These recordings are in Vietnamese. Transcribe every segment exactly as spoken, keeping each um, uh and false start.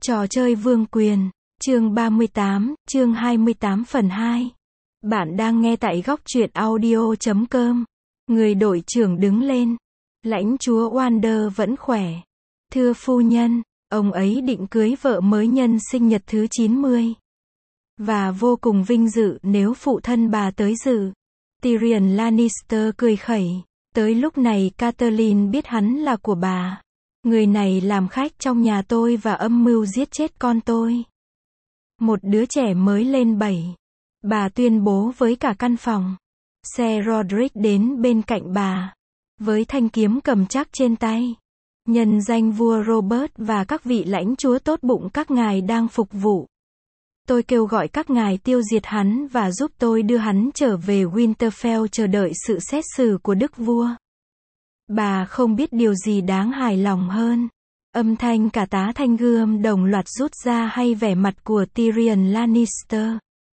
Trò chơi vương quyền, chương ba mươi tám, chương hai mươi tám phần hai. Bạn đang nghe tại góc truyện audio chấm com. Người đội trưởng đứng lên. Lãnh chúa Wander vẫn khỏe. Thưa phu nhân, ông ấy định cưới vợ mới nhân sinh nhật thứ chín mươi. Và vô cùng vinh dự nếu phụ thân bà tới dự. Tyrion Lannister cười khẩy. Tới lúc này Catelyn biết hắn là của bà. Người này làm khách trong nhà tôi và âm mưu giết chết con tôi. Một đứa trẻ mới lên bảy. Bà tuyên bố với cả căn phòng. Xe Roderick đến bên cạnh bà. Với thanh kiếm cầm chắc trên tay. Nhân danh vua Robert và các vị lãnh chúa tốt bụng các ngài đang phục vụ. Tôi kêu gọi các ngài tiêu diệt hắn và giúp tôi đưa hắn trở về Winterfell chờ đợi sự xét xử của đức vua. Bà không biết điều gì đáng hài lòng hơn. Âm thanh cả tá thanh gươm đồng loạt rút ra hay vẻ mặt của Tyrion Lannister.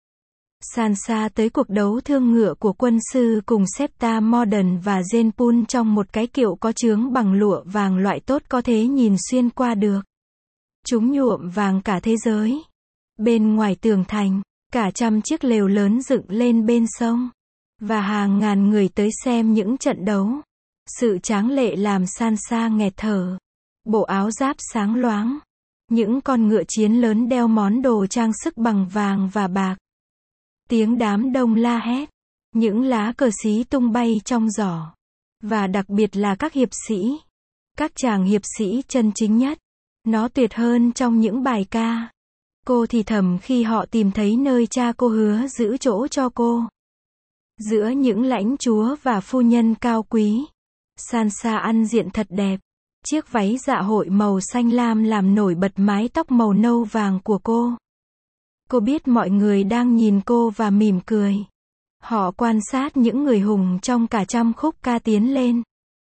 Sansa tới cuộc đấu thương ngựa của quân sư cùng Septa Mordaunt và Jeyne Poole trong một cái kiệu có chướng bằng lụa vàng loại tốt có thể nhìn xuyên qua được. Chúng nhuộm vàng cả thế giới. Bên ngoài tường thành, cả trăm chiếc lều lớn dựng lên bên sông. Và hàng ngàn người tới xem những trận đấu. Sự tráng lệ làm Sansa nghẹt thở. Bộ áo giáp sáng loáng. Những con ngựa chiến lớn đeo món đồ trang sức bằng vàng và bạc. Tiếng đám đông la hét. Những lá cờ xí tung bay trong giỏ. Và đặc biệt là các hiệp sĩ. Các chàng hiệp sĩ chân chính nhất. Nó tuyệt hơn trong những bài ca. Cô thì thầm khi họ tìm thấy nơi cha cô hứa giữ chỗ cho cô. Giữa những lãnh chúa và phu nhân cao quý. Sansa ăn diện thật đẹp. Chiếc váy dạ hội màu xanh lam làm nổi bật mái tóc màu nâu vàng của cô. Cô biết mọi người đang nhìn cô và mỉm cười. Họ quan sát những người hùng trong cả trăm khúc ca tiến lên.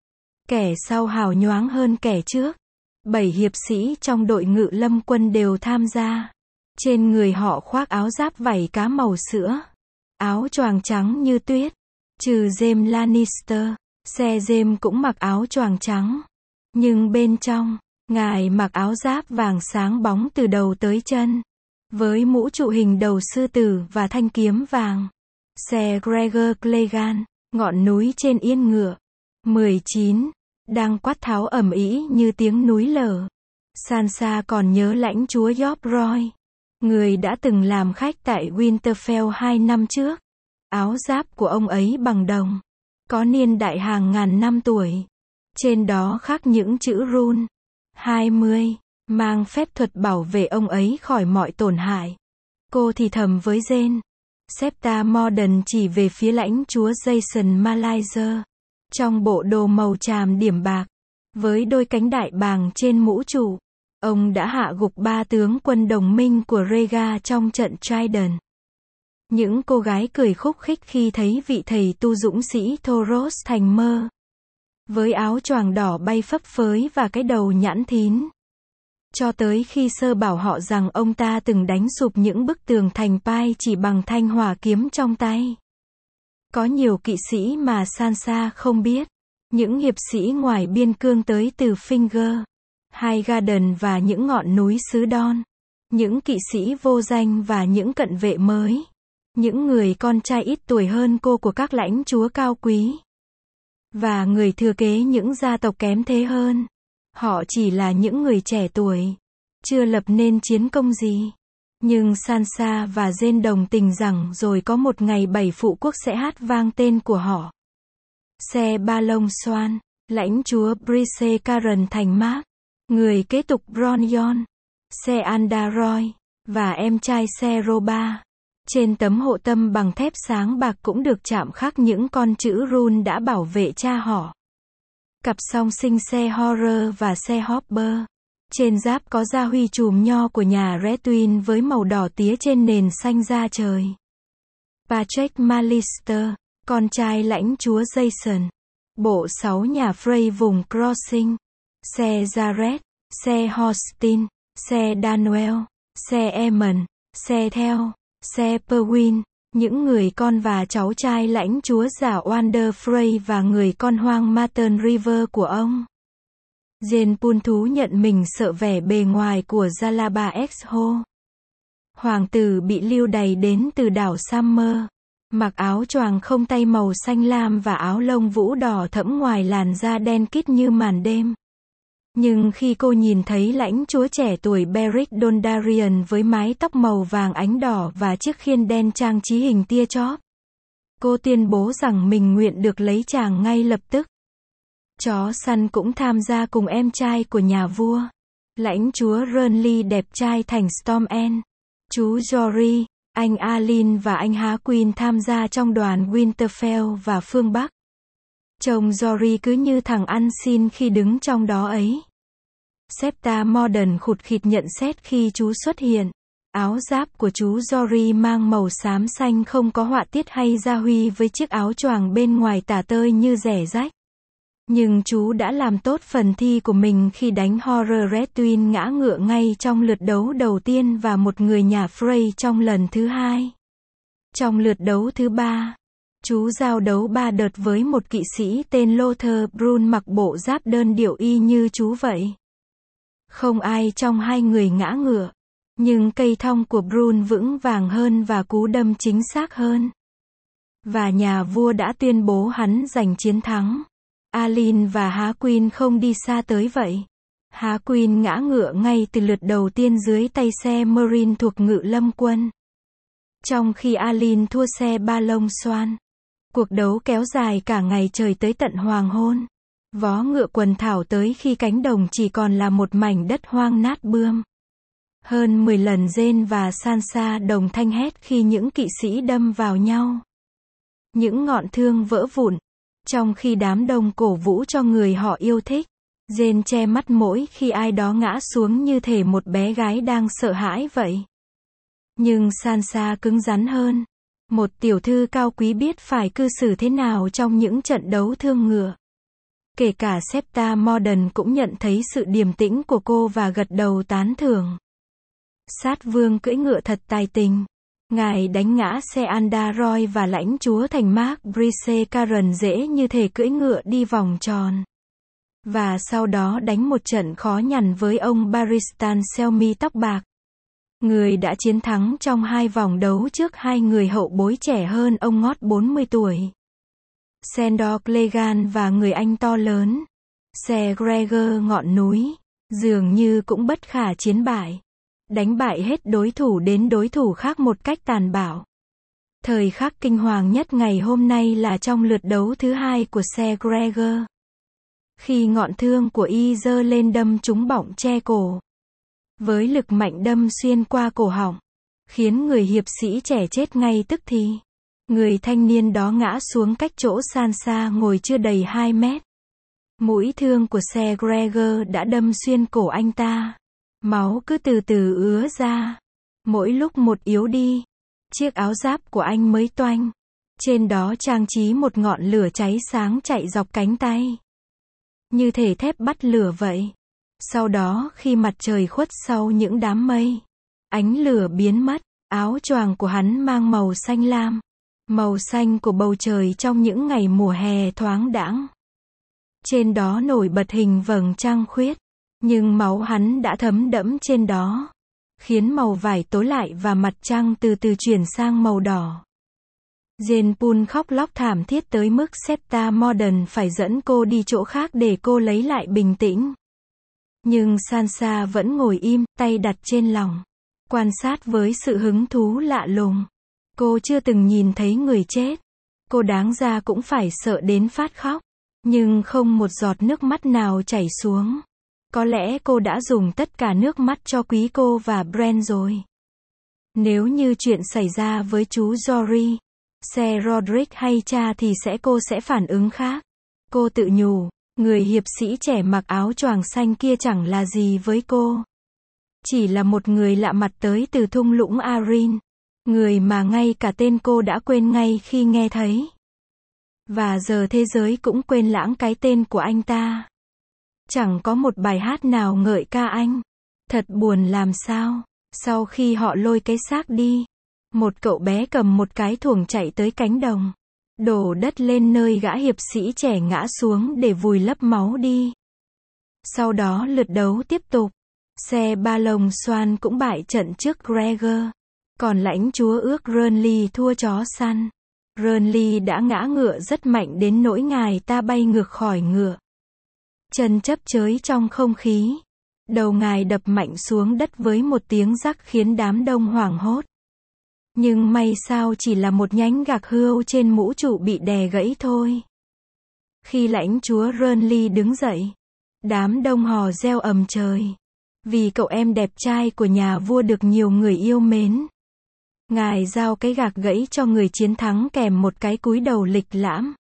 Kẻ sau hào nhoáng hơn kẻ trước. Bảy hiệp sĩ trong đội ngự lâm quân đều tham gia. Trên người họ khoác áo giáp vảy cá màu sữa. Áo choàng trắng như tuyết. Trừ Jaime Lannister. Xe Jaime cũng mặc áo choàng trắng. Nhưng bên trong, ngài mặc áo giáp vàng sáng bóng từ đầu tới chân. Với mũ trụ hình đầu sư tử và thanh kiếm vàng. Xe Gregor Clegane, ngọn núi trên yên ngựa. mười chín. Đang quát tháo ầm ĩ như tiếng núi lở. Sansa còn nhớ lãnh chúa York Roy. Người đã từng làm khách tại Winterfell hai năm trước. Áo giáp của ông ấy bằng đồng. Có niên đại hàng ngàn năm tuổi. Trên đó khắc những chữ rune. hai mươi. Mang phép thuật bảo vệ ông ấy khỏi mọi tổn hại. Cô thì thầm với Jeyne. Septa Mordaunt chỉ về phía lãnh chúa Jason Malizer. Trong bộ đồ màu tràm điểm bạc. Với đôi cánh đại bàng trên mũ trụ. Ông đã hạ gục ba tướng quân đồng minh của Rhaegar trong trận Trident. Những cô gái cười khúc khích khi thấy vị thầy tu dũng sĩ Thoros thành mơ. Với áo choàng đỏ bay phấp phới và cái đầu nhẵn thín. Cho tới khi sơ bảo họ rằng ông ta từng đánh sụp những bức tường thành Pai chỉ bằng thanh hỏa kiếm trong tay. Có nhiều kỵ sĩ mà Sansa không biết. Những hiệp sĩ ngoài biên cương tới từ Finger, Highgarden và những ngọn núi xứ Don. Những kỵ sĩ vô danh và những cận vệ mới. Những người con trai ít tuổi hơn cô của các lãnh chúa cao quý. Và người thừa kế những gia tộc kém thế hơn. Họ chỉ là những người trẻ tuổi. Chưa lập nên chiến công gì. Nhưng Sansa và Jeyne đồng tình rằng rồi có một ngày bảy phụ quốc sẽ hát vang tên của họ. Xe ba lông xoan. Lãnh chúa Brise Karen thành Mark. Người kế tục Bronyon. Xe Andaroy. Và em trai xe Roba. Trên tấm hộ tâm bằng thép sáng bạc cũng được chạm khắc những con chữ rune đã bảo vệ cha họ. Cặp song sinh xe Horror và xe Hopper. Trên giáp có gia huy chùm nho của nhà Redwyn với màu đỏ tía trên nền xanh da trời. Patrick Malister, con trai lãnh chúa Jason. Bộ sáu nhà Frey vùng Crossing. Xe Jared, xe Hostin, xe Danuel, xe Aemon, xe Theo, xe Perwyn. Những người con và cháu trai lãnh chúa giả Wander Frey và người con hoang Martin River của ông. Jenpul thú nhận mình sợ vẻ bề ngoài của Jalaba Exho. Hoàng tử bị lưu đày đến từ đảo Summer. Mặc áo choàng không tay màu xanh lam và áo lông vũ đỏ thẫm ngoài làn da đen kịt như màn đêm. Nhưng khi cô nhìn thấy lãnh chúa trẻ tuổi Beric Dondarrion với mái tóc màu vàng ánh đỏ và chiếc khiên đen trang trí hình tia chóp, cô tuyên bố rằng mình nguyện được lấy chàng ngay lập tức. Chó săn cũng tham gia cùng em trai của nhà vua, lãnh chúa Renly đẹp trai thành Stormend. Chú Jory, anh Alyn và anh Harquin tham gia trong đoàn Winterfell và phương Bắc. Trông Jory cứ như thằng ăn xin khi đứng trong đó ấy. Septa Mordaunt khụt khịt nhận xét khi chú xuất hiện. Áo giáp của chú Jory mang màu xám xanh không có họa tiết hay gia huy với chiếc áo choàng bên ngoài tả tơi như rẻ rách. Nhưng chú đã làm tốt phần thi của mình khi đánh Horror Red Twin ngã ngựa ngay trong lượt đấu đầu tiên và một người nhà Frey trong lần thứ hai. Trong lượt đấu thứ ba, chú giao đấu ba đợt với một kỵ sĩ tên Lothar Brun mặc bộ giáp đơn điệu y như chú vậy. Không ai trong hai người ngã ngựa, nhưng cây thong của Brun vững vàng hơn và cú đâm chính xác hơn. Và nhà vua đã tuyên bố hắn giành chiến thắng. Alyn và Harquin không đi xa tới vậy. Harquin ngã ngựa ngay từ lượt đầu tiên dưới tay xe Marine thuộc Ngự Lâm quân. Trong khi Alyn thua xe ba lông xoan. Cuộc đấu kéo dài cả ngày trời tới tận hoàng hôn. Vó ngựa quần thảo tới khi cánh đồng chỉ còn là một mảnh đất hoang nát bươm. Hơn mười lần Jane và Sansa đồng thanh hét khi những kỵ sĩ đâm vào nhau. Những ngọn thương vỡ vụn. Trong khi đám đông cổ vũ cho người họ yêu thích, Jane che mắt mỗi khi ai đó ngã xuống như thể một bé gái đang sợ hãi vậy. Nhưng Sansa cứng rắn hơn. Một tiểu thư cao quý biết phải cư xử thế nào trong những trận đấu thương ngựa. Kể cả Septa Mordaunt cũng nhận thấy sự điềm tĩnh của cô và gật đầu tán thưởng. Sát vương cưỡi ngựa thật tài tình. Ngài đánh ngã xe Andaroy và lãnh chúa thành Mark Brise Caron dễ như thể cưỡi ngựa đi vòng tròn. Và sau đó đánh một trận khó nhằn với ông Barristan Selmy tóc bạc. Người đã chiến thắng trong hai vòng đấu trước hai người hậu bối trẻ hơn ông ngót bốn mươi tuổi. Sandor Clegane và người anh to lớn. Xe Gregor ngọn núi, dường như cũng bất khả chiến bại. Đánh bại hết đối thủ đến đối thủ khác một cách tàn bạo. Thời khắc kinh hoàng nhất ngày hôm nay là trong lượt đấu thứ hai của xe Gregor. Khi ngọn thương của y giơ lên đâm trúng bọng che cổ. Với lực mạnh đâm xuyên qua cổ họng, khiến người hiệp sĩ trẻ chết ngay tức thì. Người thanh niên đó ngã xuống cách chỗ Sansa ngồi chưa đầy hai mét. Mũi thương của xe Gregor đã đâm xuyên cổ anh ta. Máu cứ từ từ ứa ra. Mỗi lúc một yếu đi. Chiếc áo giáp của anh mới toanh. Trên đó trang trí một ngọn lửa cháy sáng chạy dọc cánh tay. Như thể thép bắt lửa vậy. Sau đó khi mặt trời khuất sau những đám mây, ánh lửa biến mất. Áo choàng của hắn mang màu xanh lam. Màu xanh của bầu trời trong những ngày mùa hè thoáng đãng. Trên đó nổi bật hình vầng trăng khuyết. Nhưng máu hắn đã thấm đẫm trên đó, khiến màu vải tối lại và mặt trăng từ từ chuyển sang màu đỏ. Jenpul khóc lóc thảm thiết tới mức Septa Mordaunt phải dẫn cô đi chỗ khác để cô lấy lại bình tĩnh. Nhưng Sansa vẫn ngồi im, tay đặt trên lòng, quan sát với sự hứng thú lạ lùng. Cô chưa từng nhìn thấy người chết. Cô đáng ra cũng phải sợ đến phát khóc. Nhưng không một giọt nước mắt nào chảy xuống. Có lẽ cô đã dùng tất cả nước mắt cho quý cô và Bran rồi. Nếu như chuyện xảy ra với chú Jory, Sir Roderick hay cha thì sẽ cô sẽ phản ứng khác. Cô tự nhủ, người hiệp sĩ trẻ mặc áo choàng xanh kia chẳng là gì với cô. Chỉ là một người lạ mặt tới từ thung lũng Arryn. Người mà ngay cả tên cô đã quên ngay khi nghe thấy. Và giờ thế giới cũng quên lãng cái tên của anh ta. Chẳng có một bài hát nào ngợi ca anh. Thật buồn làm sao. Sau khi họ lôi cái xác đi, một cậu bé cầm một cái thuồng chạy tới cánh đồng, đổ đất lên nơi gã hiệp sĩ trẻ ngã xuống để vùi lấp máu đi. Sau đó lượt đấu tiếp tục. Xe ba lồng xoan cũng bại trận trước Gregor. Còn lãnh chúa ước Renly thua chó săn. Renly đã ngã ngựa rất mạnh đến nỗi ngài ta bay ngược khỏi ngựa. Chân chấp chới trong không khí. Đầu ngài đập mạnh xuống đất với một tiếng rắc khiến đám đông hoảng hốt. Nhưng may sao chỉ là một nhánh gạc hươu trên mũ trụ bị đè gãy thôi. Khi lãnh chúa Renly đứng dậy, đám đông hò reo ầm trời. Vì cậu em đẹp trai của nhà vua được nhiều người yêu mến. Ngài giao cái gạc gãy cho người chiến thắng kèm một cái cúi đầu lịch lãm.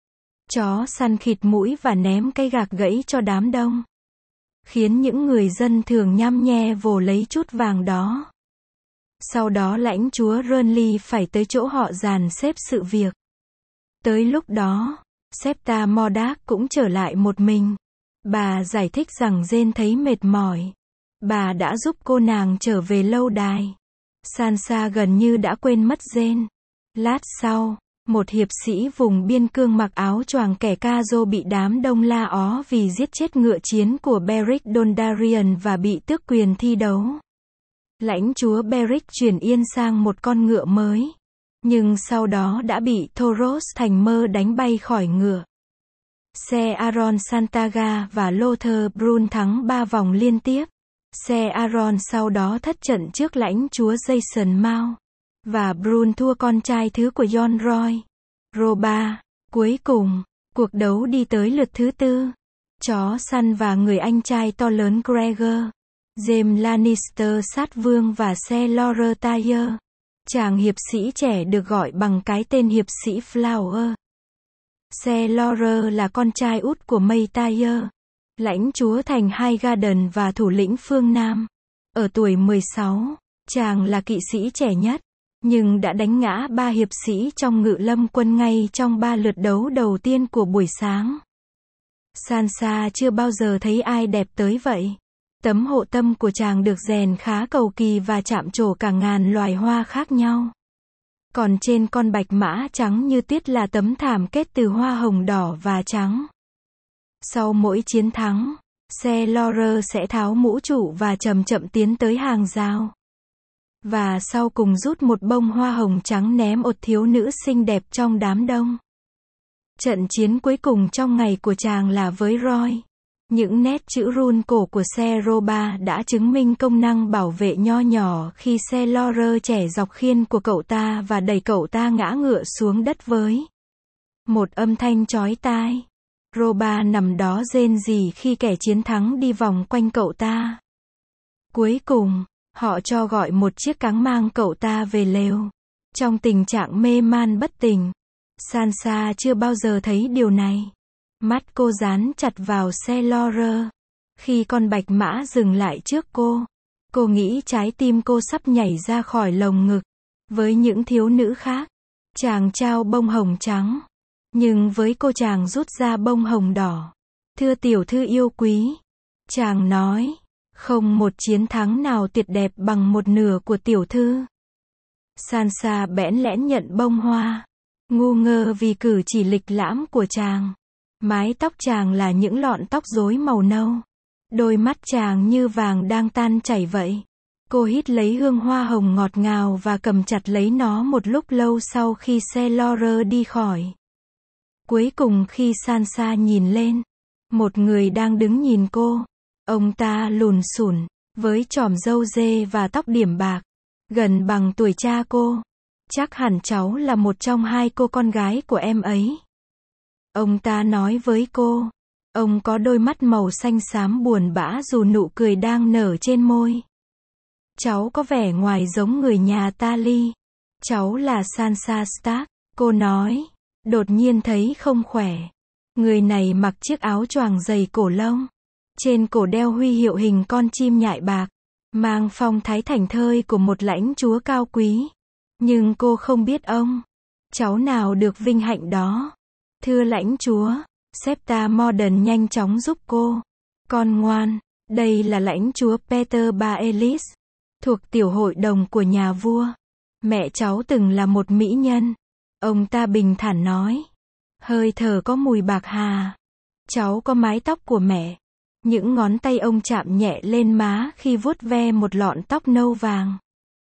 Chó săn khịt mũi và ném cái gạc gãy cho đám đông. Khiến những người dân thường nhăm nhe vồ lấy chút vàng đó. Sau đó lãnh chúa Renly phải tới chỗ họ dàn xếp sự việc. Tới lúc đó, Septa Mordak cũng trở lại một mình. Bà giải thích rằng Jane thấy mệt mỏi. Bà đã giúp cô nàng trở về lâu đài. Sansa gần như đã quên mất Jane. Lát sau, một hiệp sĩ vùng biên cương mặc áo choàng kẻ Khazor bị đám đông la ó vì giết chết ngựa chiến của Beric Dondarrion và bị tước quyền thi đấu. Lãnh chúa Beric chuyển yên sang một con ngựa mới. Nhưng sau đó đã bị Thoros thành mơ đánh bay khỏi ngựa. Xe Aron Santaga và Lothar Brun thắng ba vòng liên tiếp. Xe Aron sau đó thất trận trước lãnh chúa Jason Mao. Và Brun thua con trai thứ của Jon Roy. Roba. Cuối cùng, cuộc đấu đi tới lượt thứ tư. Chó săn và người anh trai to lớn Gregor. Jaime Lannister sát vương và xe Loreltaire. Chàng hiệp sĩ trẻ được gọi bằng cái tên hiệp sĩ Flower. Xe Laurel là con trai út của Maytaire, lãnh chúa thành Highgarden và thủ lĩnh phương Nam. Ở tuổi mười sáu, chàng là kỵ sĩ trẻ nhất, nhưng đã đánh ngã ba hiệp sĩ trong ngự lâm quân ngay trong ba lượt đấu đầu tiên của buổi sáng. Sansa chưa bao giờ thấy ai đẹp tới vậy. Tấm hộ tâm của chàng được rèn khá cầu kỳ và chạm trổ cả ngàn loài hoa khác nhau. Còn trên con bạch mã trắng như tuyết là tấm thảm kết từ hoa hồng đỏ và trắng. Sau mỗi chiến thắng, xe Laurel sẽ tháo mũ trụ và chậm chậm tiến tới hàng rào. Và sau cùng rút một bông hoa hồng trắng ném một thiếu nữ xinh đẹp trong đám đông. Trận chiến cuối cùng trong ngày của chàng là với Roy. Những nét chữ rune cổ của xe Roba đã chứng minh công năng bảo vệ nho nhỏ khi xe Laurel trẻ dọc khiên của cậu ta và đẩy cậu ta ngã ngựa xuống đất với một âm thanh chói tai. Roba nằm đó rên rỉ khi kẻ chiến thắng đi vòng quanh cậu ta. Cuối cùng, họ cho gọi một chiếc cáng mang cậu ta về lều. Trong tình trạng mê man bất tỉnh, Sansa chưa bao giờ thấy điều này. Mắt cô dán chặt vào xe Laurel. Khi con bạch mã dừng lại trước cô, cô nghĩ trái tim cô sắp nhảy ra khỏi lồng ngực. Với những thiếu nữ khác, chàng trao bông hồng trắng. Nhưng với cô chàng rút ra bông hồng đỏ. Thưa tiểu thư yêu quý, chàng nói, không một chiến thắng nào tuyệt đẹp bằng một nửa của tiểu thư. Sansa bẽn lẽn nhận bông hoa, ngu ngơ vì cử chỉ lịch lãm của chàng. Mái tóc chàng là những lọn tóc rối màu nâu. Đôi mắt chàng như vàng đang tan chảy vậy. Cô hít lấy hương hoa hồng ngọt ngào và cầm chặt lấy nó một lúc lâu sau khi xe Laurel đi khỏi. Cuối cùng khi Sansa nhìn lên, một người đang đứng nhìn cô. Ông ta lùn xùn, với chòm râu dê và tóc điểm bạc, gần bằng tuổi cha cô. Chắc hẳn cháu là một trong hai cô con gái của em ấy. Ông ta nói với cô. Ông có đôi mắt màu xanh xám buồn bã dù nụ cười đang nở trên môi. Cháu có vẻ ngoài giống người nhà Tarly. Cháu là Sansa Stark, cô nói. Đột nhiên thấy không khỏe. Người này mặc chiếc áo choàng dày cổ lông. Trên cổ đeo huy hiệu hình con chim nhại bạc. Mang phong thái thảnh thơi của một lãnh chúa cao quý. Nhưng cô không biết ông. Cháu nào được vinh hạnh đó. Thưa lãnh chúa, Septa Morden nhanh chóng giúp cô. Con ngoan, đây là lãnh chúa Peter Baelish, thuộc tiểu hội đồng của nhà vua. Mẹ cháu từng là một mỹ nhân. Ông ta bình thản nói. Hơi thở có mùi bạc hà. Cháu có mái tóc của mẹ. Những ngón tay ông chạm nhẹ lên má khi vuốt ve một lọn tóc nâu vàng.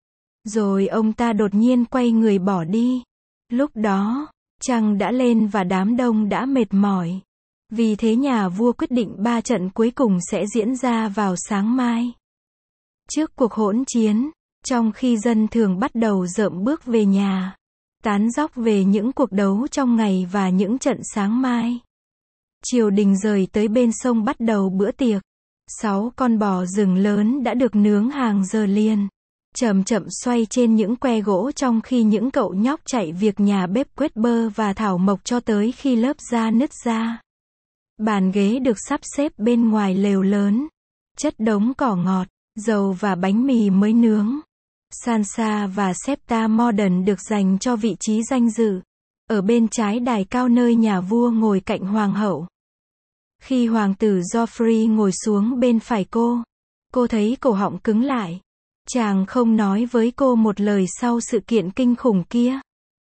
Rồi ông ta đột nhiên quay người bỏ đi. Lúc đó, trăng đã lên và đám đông đã mệt mỏi. Vì thế nhà vua quyết định ba trận cuối cùng sẽ diễn ra vào sáng mai. Trước cuộc hỗn chiến, trong khi dân thường bắt đầu rợm bước về nhà, tán dóc về những cuộc đấu trong ngày và những trận sáng mai, triều đình rời tới bên sông bắt đầu bữa tiệc. Sáu con bò rừng lớn đã được nướng hàng giờ liền, chậm chậm xoay trên những que gỗ trong khi những cậu nhóc chạy việc nhà bếp quét bơ và thảo mộc cho tới khi lớp da nứt ra. Bàn ghế được sắp xếp bên ngoài lều lớn, chất đống cỏ ngọt, dầu và bánh mì mới nướng. Sansa và Septa Mordaunt được dành cho vị trí danh dự, ở bên trái đài cao nơi nhà vua ngồi cạnh hoàng hậu. Khi hoàng tử Joffrey ngồi xuống bên phải cô, cô thấy cổ họng cứng lại. Chàng không nói với cô một lời sau sự kiện kinh khủng kia.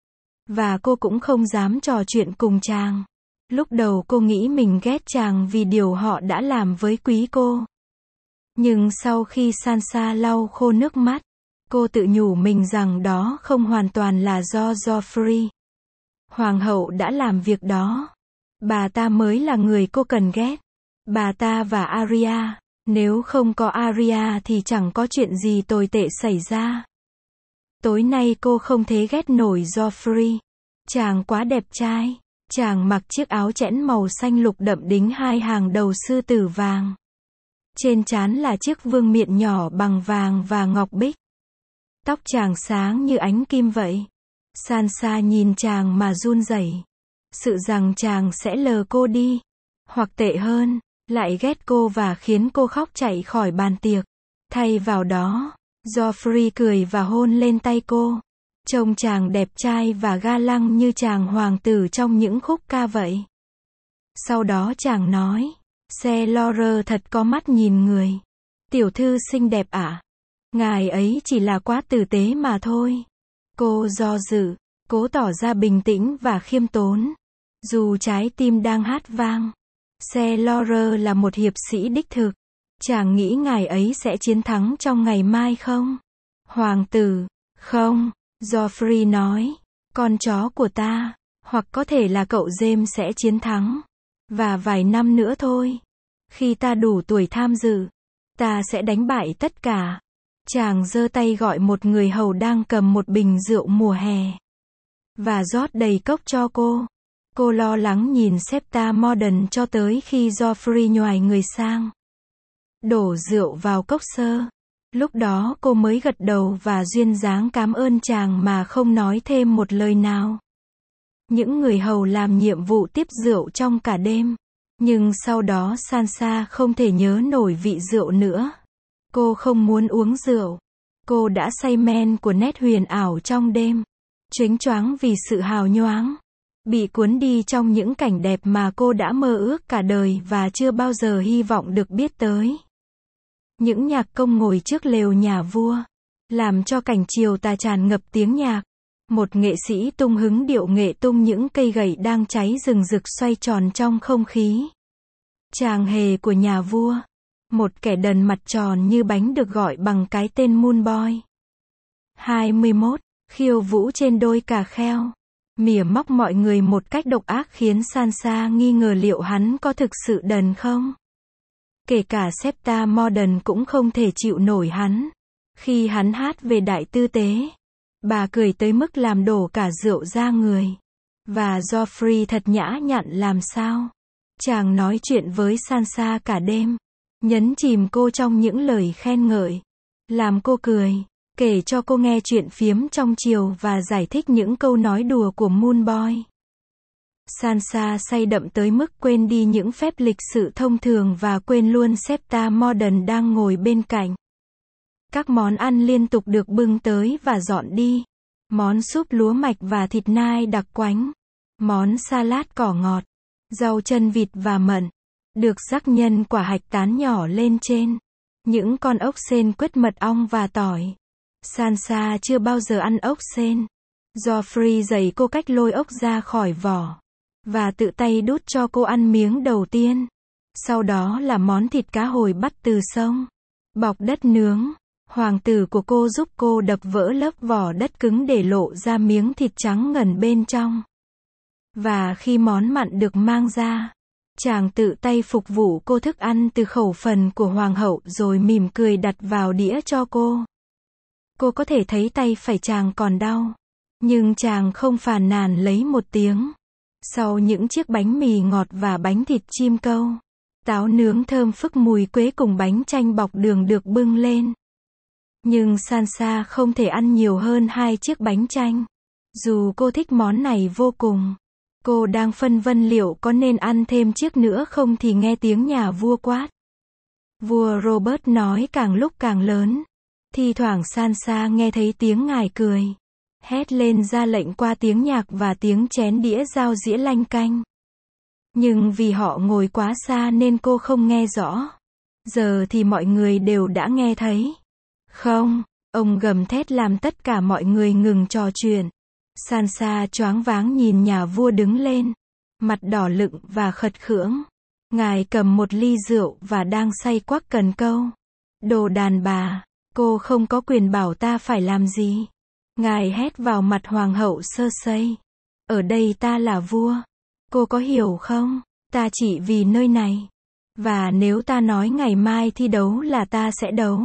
Và cô cũng không dám trò chuyện cùng chàng. Lúc đầu cô nghĩ mình ghét chàng vì điều họ đã làm với quý cô. Nhưng sau khi Sansa lau khô nước mắt, cô tự nhủ mình rằng đó không hoàn toàn là do Joffrey. Hoàng hậu đã làm việc đó. Bà ta mới là người cô cần ghét. Bà ta và Arya. Nếu không có Arya thì chẳng có chuyện gì tồi tệ xảy ra. Tối nay cô không thể ghét nổi Joffrey. Chàng quá đẹp trai. Chàng mặc chiếc áo chẽn màu xanh lục đậm đính hai hàng đầu sư tử vàng. Trên trán là chiếc vương miện nhỏ bằng vàng và ngọc bích. Tóc chàng sáng như ánh kim vậy. Sansa nhìn chàng mà run rẩy. Sự rằng chàng sẽ lờ cô đi. Hoặc tệ hơn, lại ghét cô và khiến cô khóc chạy khỏi bàn tiệc. Thay vào đó, Joffrey cười và hôn lên tay cô. Trông chàng đẹp trai và ga lăng như chàng hoàng tử trong những khúc ca vậy. Sau đó chàng nói, xe Lore thật có mắt nhìn người. Tiểu thư xinh đẹp ạ. Ngài ấy chỉ là quá tử tế mà thôi. Cô do dự, cố tỏ ra bình tĩnh và khiêm tốn. Dù trái tim đang hát vang. Xe Lore là một hiệp sĩ đích thực. Chàng nghĩ ngài ấy sẽ chiến thắng trong ngày mai không? Hoàng tử, không. Joffrey nói, con chó của ta, hoặc có thể là cậu James sẽ chiến thắng. Và vài năm nữa thôi. Khi ta đủ tuổi tham dự, ta sẽ đánh bại tất cả. Chàng giơ tay gọi một người hầu đang cầm một bình rượu mùa hè. Và rót đầy cốc cho cô. Cô lo lắng nhìn Septa Mordaunt cho tới khi Joffrey nhoài người sang. Đổ rượu vào cốc sơ. Lúc đó cô mới gật đầu và duyên dáng cảm ơn chàng mà không nói thêm một lời nào. Những người hầu làm nhiệm vụ tiếp rượu trong cả đêm. Nhưng sau đó Sansa không thể nhớ nổi vị rượu nữa. Cô không muốn uống rượu. Cô đã say men của nét huyền ảo trong đêm. Chếnh choáng vì sự hào nhoáng. Bị cuốn đi trong những cảnh đẹp mà cô đã mơ ước cả đời và chưa bao giờ hy vọng được biết tới. Những nhạc công ngồi trước lều nhà vua, làm cho cảnh chiều tà tràn ngập tiếng nhạc. Một nghệ sĩ tung hứng điệu nghệ tung những cây gậy đang cháy rừng rực xoay tròn trong không khí. Chàng hề của nhà vua, một kẻ đần mặt tròn như bánh được gọi bằng cái tên Moon Boy. hai mươi mốt. Khiêu vũ trên đôi cà kheo, mỉa móc mọi người một cách độc ác khiến Sansa nghi ngờ liệu hắn có thực sự đần không. Kể cả Septa Mordaunt cũng không thể chịu nổi hắn. Khi hắn hát về đại tư tế, bà cười tới mức làm đổ cả rượu ra người. Và Joffrey thật nhã nhặn làm sao. Chàng nói chuyện với Sansa cả đêm, nhấn chìm cô trong những lời khen ngợi, làm cô cười, kể cho cô nghe chuyện phiếm trong chiều và giải thích những câu nói đùa của Moon Boy. Sansa say đậm tới mức quên đi những phép lịch sự thông thường và quên luôn Septa Mordaunt đang ngồi bên cạnh. Các món ăn liên tục được bưng tới và dọn đi. Món súp lúa mạch và thịt nai đặc quánh. Món salad cỏ ngọt, rau chân vịt và mận, được rắc nhân quả hạch tán nhỏ lên trên. Những con ốc sên quết mật ong và tỏi. Sansa chưa bao giờ ăn ốc sên. Joffrey dạy cô cách lôi ốc ra khỏi vỏ và tự tay đút cho cô ăn miếng đầu tiên. Sau đó là món thịt cá hồi bắt từ sông, bọc đất nướng. Hoàng tử của cô giúp cô đập vỡ lớp vỏ đất cứng để lộ ra miếng thịt trắng ngần bên trong. Và khi món mặn được mang ra, chàng tự tay phục vụ cô thức ăn từ khẩu phần của hoàng hậu rồi mỉm cười đặt vào đĩa cho cô. Cô có thể thấy tay phải chàng còn đau, nhưng chàng không phàn nàn lấy một tiếng. Sau những chiếc bánh mì ngọt và bánh thịt chim câu, táo nướng thơm phức mùi quế cùng bánh chanh bọc đường được bưng lên. Nhưng Sansa không thể ăn nhiều hơn hai chiếc bánh chanh. Dù cô thích món này vô cùng, cô đang phân vân liệu có nên ăn thêm chiếc nữa không thì nghe tiếng nhà vua quát. Vua Robert nói càng lúc càng lớn. Thi thoảng Sansa nghe thấy tiếng ngài cười, hét lên ra lệnh qua tiếng nhạc và tiếng chén đĩa dao dĩa lanh canh. Nhưng vì họ ngồi quá xa nên cô không nghe rõ. Giờ thì mọi người đều đã nghe thấy. Không, ông gầm thét làm tất cả mọi người ngừng trò chuyện. Sansa choáng váng nhìn nhà vua đứng lên, mặt đỏ lựng và khật khưỡng. Ngài cầm một ly rượu và đang say quắc cần câu. Đồ đàn bà, cô không có quyền bảo ta phải làm gì. Ngài hét vào mặt hoàng hậu Cersei. Ở đây ta là vua. Cô có hiểu không? Ta chỉ vì nơi này. Và nếu ta nói ngày mai thi đấu là ta sẽ đấu.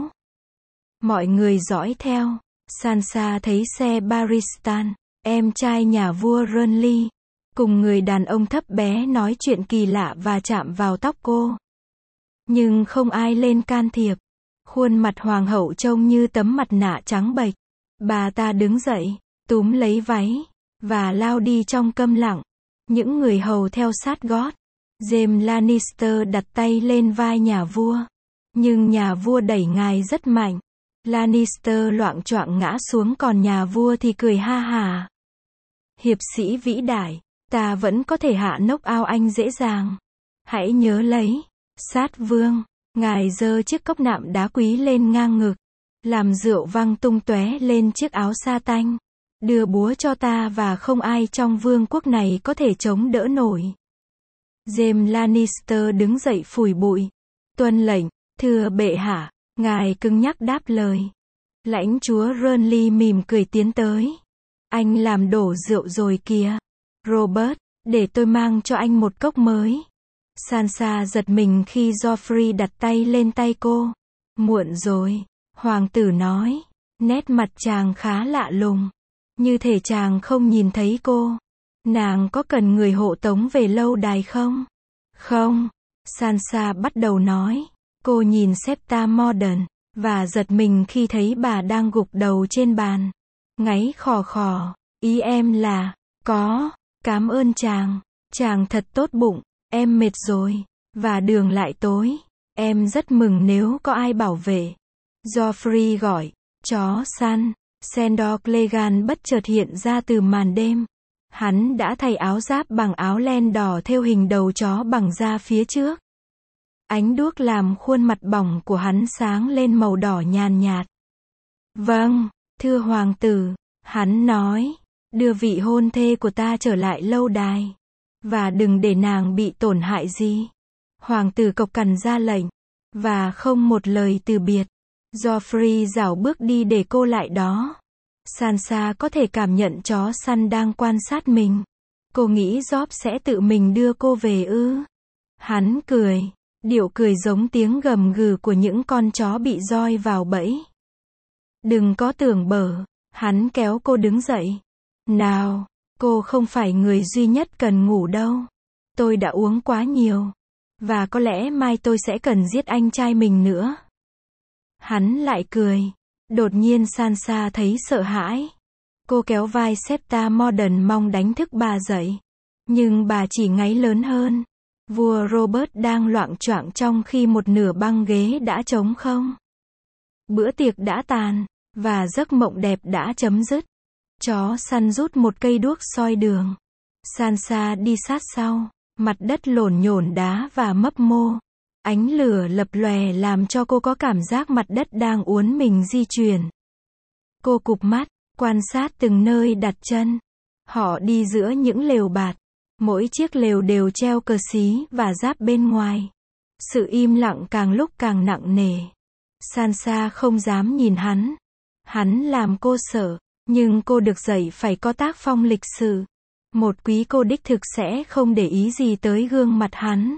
Mọi người dõi theo. Sansa thấy xe Barristan, em trai nhà vua Renly, cùng người đàn ông thấp bé nói chuyện kỳ lạ và chạm vào tóc cô. Nhưng không ai lên can thiệp. Khuôn mặt hoàng hậu trông như tấm mặt nạ trắng bệch. Bà ta đứng dậy, túm lấy váy, và lao đi trong câm lặng. Những người hầu theo sát gót. Jaime Lannister đặt tay lên vai nhà vua. Nhưng nhà vua đẩy ngài rất mạnh. Lannister loạng choạng ngã xuống còn nhà vua thì cười ha hà. Hiệp sĩ vĩ đại, ta vẫn có thể hạ nốc ao anh dễ dàng. Hãy nhớ lấy. Sát vương, ngài giơ chiếc cốc nạm đá quý lên ngang ngực, làm rượu văng tung tóe lên chiếc áo sa tanh. Đưa búa cho ta và không ai trong vương quốc này có thể chống đỡ nổi. Jaime Lannister đứng dậy phủi bụi. Tuân lệnh, thưa bệ hạ. Ngài cứng nhắc đáp lời. Lãnh chúa Renly mỉm cười tiến tới. Anh làm đổ rượu rồi kìa. Robert, để tôi mang cho anh một cốc mới. Sansa giật mình khi Joffrey đặt tay lên tay cô. Muộn rồi, hoàng tử nói. Nét mặt chàng khá lạ lùng. Như thể chàng không nhìn thấy cô. Nàng có cần người hộ tống về lâu đài không? Không. Sansa bắt đầu nói. Cô nhìn Septa Mordaunt, và giật mình khi thấy bà đang gục đầu trên bàn. Ngáy khò khò, ý em là, có, cảm ơn chàng, chàng thật tốt bụng, em mệt rồi, và đường lại tối, em rất mừng nếu có ai bảo vệ. Joffrey gọi, chó săn, Sandor Clegane bất chợt hiện ra từ màn đêm. Hắn đã thay áo giáp bằng áo len đỏ thêu hình đầu chó bằng da phía trước. Ánh đuốc làm khuôn mặt bỏng của hắn sáng lên màu đỏ nhàn nhạt. Vâng, thưa hoàng tử, hắn nói, đưa vị hôn thê của ta trở lại lâu đài, và đừng để nàng bị tổn hại gì. Hoàng tử cộc cằn ra lệnh, và không một lời từ biệt. Joffrey rảo bước đi để cô lại đó. Sansa có thể cảm nhận chó săn đang quan sát mình. Cô nghĩ Job sẽ tự mình đưa cô về ư? Hắn cười. Điệu cười giống tiếng gầm gừ của những con chó bị roi vào bẫy. Đừng có tưởng bở. Hắn kéo cô đứng dậy. Nào, cô không phải người duy nhất cần ngủ đâu. Tôi đã uống quá nhiều. Và có lẽ mai tôi sẽ cần giết anh trai mình nữa. Hắn lại cười. Đột nhiên Sansa thấy sợ hãi. Cô kéo vai Septa Mordaunt mong đánh thức bà dậy. Nhưng bà chỉ ngáy lớn hơn. Vua Robert đang loạng choạng trong khi một nửa băng ghế đã trống không. Bữa tiệc đã tàn, và giấc mộng đẹp đã chấm dứt. Chó săn rút một cây đuốc soi đường. Sansa đi sát sau, mặt đất lổn nhổn đá và mấp mô. Ánh lửa lập lòe làm cho cô có cảm giác mặt đất đang uốn mình di chuyển. Cô cụp mắt, quan sát từng nơi đặt chân. Họ đi giữa những lều bạt. Mỗi chiếc lều đều treo cờ xí và giáp bên ngoài. Sự im lặng càng lúc càng nặng nề. Sansa không dám nhìn hắn. Hắn làm cô sợ, nhưng cô được dạy phải có tác phong lịch sự. Một quý cô đích thực sẽ không để ý gì tới gương mặt hắn.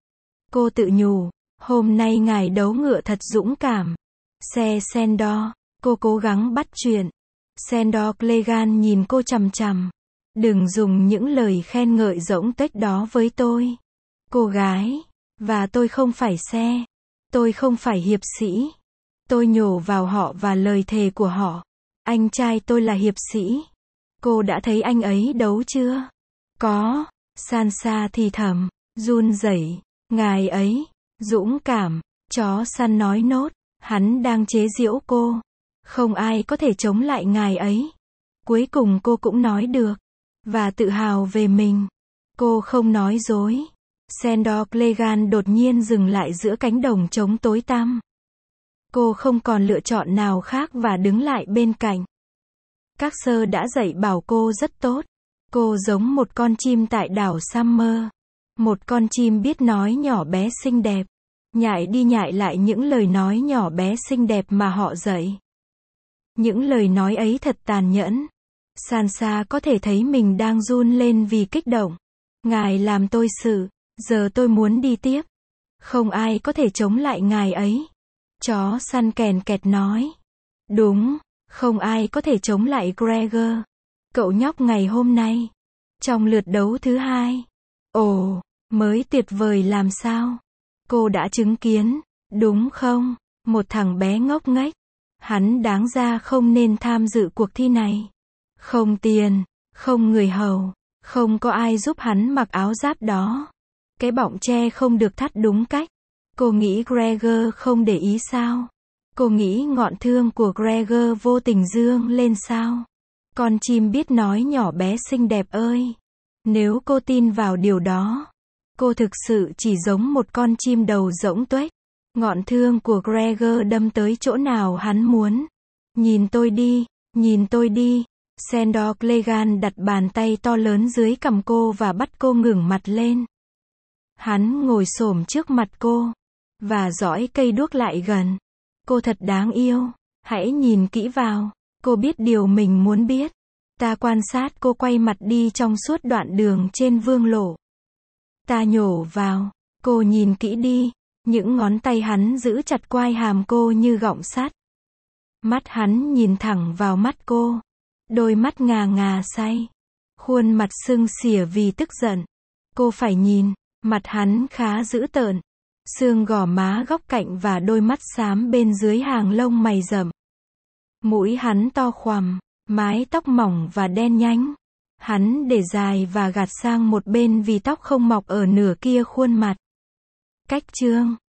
Cô tự nhủ, hôm nay ngài đấu ngựa thật dũng cảm. Xe Sandor, cô cố gắng bắt chuyện. Sandor Clegane nhìn cô chằm chằm. Đừng dùng những lời khen ngợi rỗng tuếch đó với tôi. Cô gái, và tôi không phải xe. Tôi không phải hiệp sĩ. Tôi nhổ vào họ và lời thề của họ. Anh trai tôi là hiệp sĩ. Cô đã thấy anh ấy đấu chưa? Có, Sansa thì thầm, run rẩy. Ngài ấy, dũng cảm, chó săn nói nốt, hắn đang chế giễu cô. Không ai có thể chống lại ngài ấy. Cuối cùng cô cũng nói được. Và tự hào về mình. Cô không nói dối. Sandor Clegane đột nhiên dừng lại giữa cánh đồng trống tối tăm. Cô không còn lựa chọn nào khác và đứng lại bên cạnh. Các sơ đã dạy bảo cô rất tốt. Cô giống một con chim tại đảo Summer. Một con chim biết nói nhỏ bé xinh đẹp. Nhại đi nhại lại những lời nói nhỏ bé xinh đẹp mà họ dạy. Những lời nói ấy thật tàn nhẫn. Sansa có thể thấy mình đang run lên vì kích động. Ngài làm tôi sự, giờ tôi muốn đi tiếp. Không ai có thể chống lại ngài ấy. Chó săn kèn kẹt nói. Đúng, không ai có thể chống lại Gregor. Cậu nhóc ngày hôm nay. Trong lượt đấu thứ hai. Ồ, mới tuyệt vời làm sao? Cô đã chứng kiến, đúng không? Một thằng bé ngốc nghếch. Hắn đáng ra không nên tham dự cuộc thi này. Không tiền, không người hầu, không có ai giúp hắn mặc áo giáp đó. Cái bọng tre không được thắt đúng cách. Cô nghĩ Gregor không để ý sao? Cô nghĩ ngọn thương của Gregor vô tình dương lên sao? Con chim biết nói nhỏ bé xinh đẹp ơi! Nếu cô tin vào điều đó, cô thực sự chỉ giống một con chim đầu rỗng tuếch. Ngọn thương của Gregor đâm tới chỗ nào hắn muốn. Nhìn tôi đi, nhìn tôi đi. Sandor Clegane đặt bàn tay to lớn dưới cằm cô và bắt cô ngẩng mặt lên. Hắn ngồi xổm trước mặt cô và dõi cây đuốc lại gần. Cô thật đáng yêu. Hãy nhìn kỹ vào. Cô biết điều mình muốn biết. Ta quan sát cô quay mặt đi trong suốt đoạn đường trên vương lộ. Ta nhổ vào. Cô nhìn kỹ đi. Những ngón tay hắn giữ chặt quai hàm cô như gọng sắt. Mắt hắn nhìn thẳng vào mắt cô. Đôi mắt ngà ngà say. Khuôn mặt sưng xỉa vì tức giận. Cô phải nhìn. Mặt hắn khá dữ tợn. Xương gò má góc cạnh và đôi mắt xám bên dưới hàng lông mày rậm. Mũi hắn to khoằm. Mái tóc mỏng và đen nhánh. Hắn để dài và gạt sang một bên vì tóc không mọc ở nửa kia khuôn mặt. Cách chương